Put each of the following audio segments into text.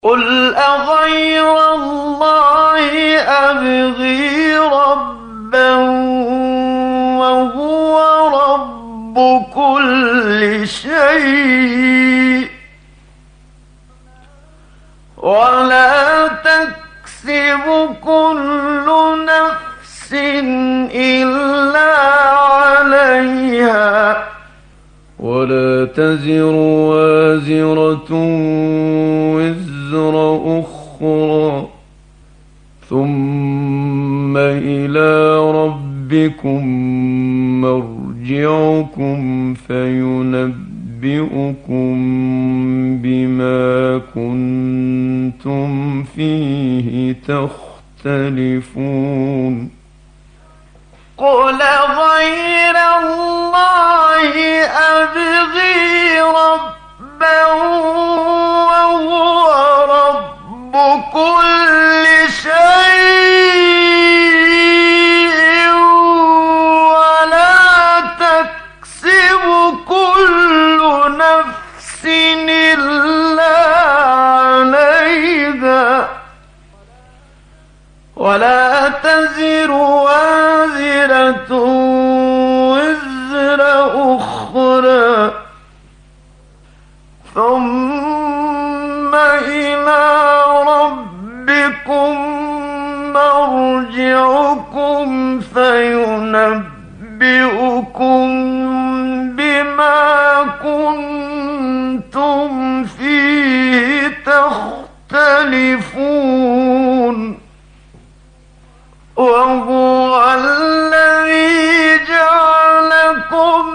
قل أغير الله أبغي ربا وهو رب كل شيء ولا تكسب كل نفس إلا عليها ولا تزر وازرة وزر أخرى ثم إلى ربكم مرجعكم فينبئكم بما كنتم فيه تختلفون قل غير الله أبغي ربا وهو رب كل شيء ولا تكسب كل نفس إلا عليها ولا تزر وازرة وزر أخرى ثم إلى ربكم مرجعكم فينبئكم بما كنتم فيه تختلفون وهو الذي جعلكم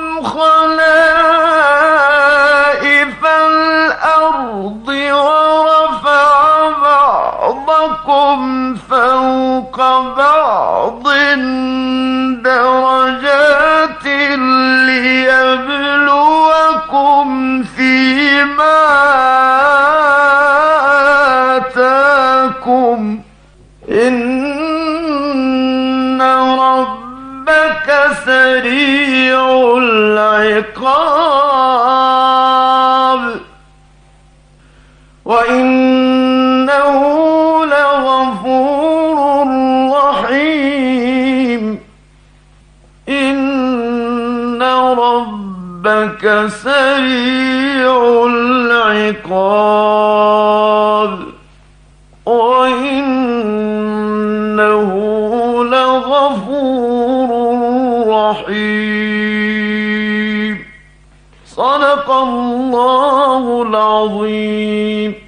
خلائف الأرض ورفع بعضكم فوق بعض درجات ليبلوكم فيما آتاكم إن ربك سريع العقاب وإنه لغفور رحيم إن ربك سريع العقاب وإنه لغفور رحيم صدق الله العظيم.